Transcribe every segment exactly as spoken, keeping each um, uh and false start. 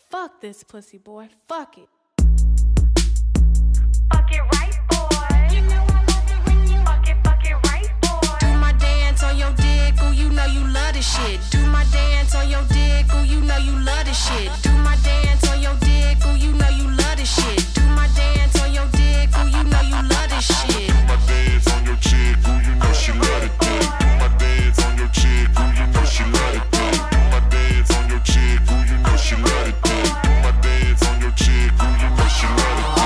Fuck this pussy, boy. Fuck it. Fuck it right, boy. You know I love it when you fuck it, fuck it right, boy. Do my dance on your dick, ooh, you know you love this shit. Do my dance on your dick, ooh, you know you love this shit. Do my dance on your dick, ooh, you know you love this shit. Do my dance on your dick, ooh, you know you love this shit. Do my dance on your chick, ooh, you know she love it. Do my dance on your chick, ooh, you know she love it. Do my dance on your chick, ooh, you know she love it. Do my dance on your chick, ooh, you know she love it.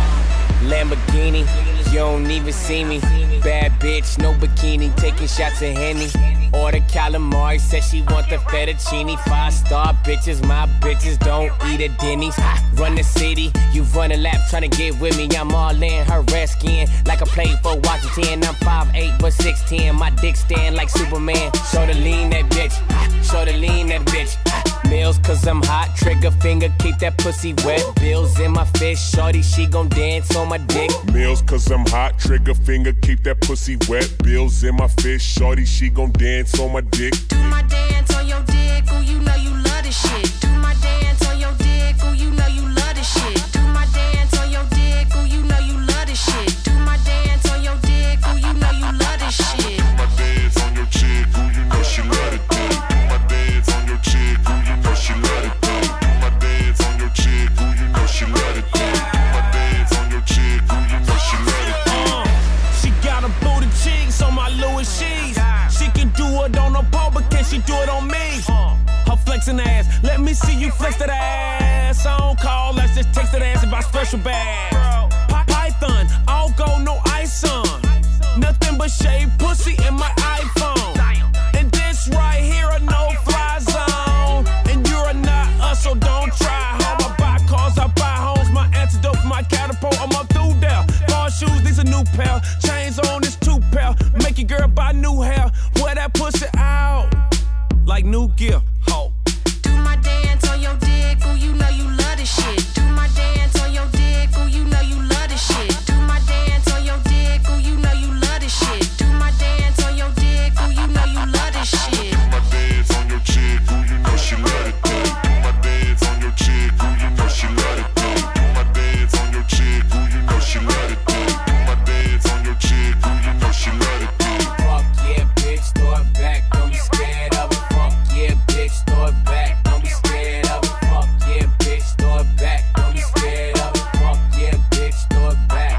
Lamborghini, you don't even see me. Bad bitch, no bikini, taking shots of Henny. Order calamari, said she want the fettuccine. Five star bitches, my bitches don't eat at Denny's. Run the city, you run a lap tryna get with me. I'm all in her red skin, like I played for Washington. I'm five eight but six ten, my dick stand like Superman. Show the lean that bitch, show the lean that bitch. Meals cause I'm hot, trigger finger, keep that pussy wet. Bills in my fist, shorty, she gon' dance on my dick. Meals cause I'm hot, trigger finger, keep that pussy wet. Bills in my fist, shorty, she gon' dance on my dick. Do my dance on your dick, ooh, you know you love this shit. Do my dance on your dick, ooh, you know you love this shit. Do my dance on your dick, ooh, you know you love this shit. Do my dance on your dick, ooh, you know you love this shit. Do my dance on your chick, ooh, you know she love it. Do my dance on your chick, ooh, you know she love it. Do my dance on your chick, ooh, you know she love it. Do my dance on your chick, ooh, you know she love it. Uh, she got a booty cheeks on my Louis Sheets. She can do it on her pole, but can she do it on me? Her flexing ass, let me see you flex that ass. I don't call, let's just text that ass and buy special bags. Python, all gold, no ice on. Nothing but shaved pussy in my iPhone. And this right here a no-fly zone. And you're not us, so don't try. Home, I buy cars, I buy homes. My antidote for my catapult, I'm up through there. Bar shoes, these a new pair. Chains on, this two pair. Make your girl buy new hair. Wear that pussy out like new gear. Ho. Do my dance on your dick, ooh, you know you love this shit. Do my dance on your dick, ooh, you know you love this shit. Do my dance on your dick, ooh, you know you love this shit. Do my dance on your dick, ooh, you know you love this shit. Do my dance on your chick, ooh, you know she love it. Do my dance on your chick, ooh, you know she love it. Do my dance on your chick, ooh, you know she love it. Do my dance on your chick, ooh, you know she love it. Fuck yeah, bitch, throw it back, don't be scared of it. Fuck yeah, bitch, throw it back, don't be scared of it. Fuck yeah, bitch, throw it back, don't be scared of it. Fuck yeah, bitch, throw it back.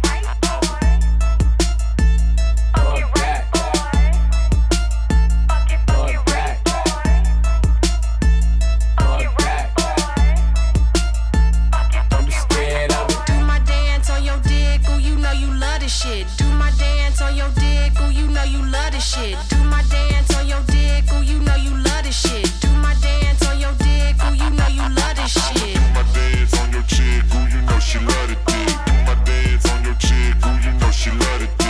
Throw it back. Throw it back. Throw it back. Don't be scared of it. Do my dance on your dick, ooh, you know you love this shit. Do my dance on your dick, ooh, you know you love this shit. Do my dance on your dick, ooh, you know you love this shit. Do my dance on your dick, ooh, you know you love this shit. Do my dance on your chick, ooh, you know she love it. Do my dance on your chick, ooh, you know she love it.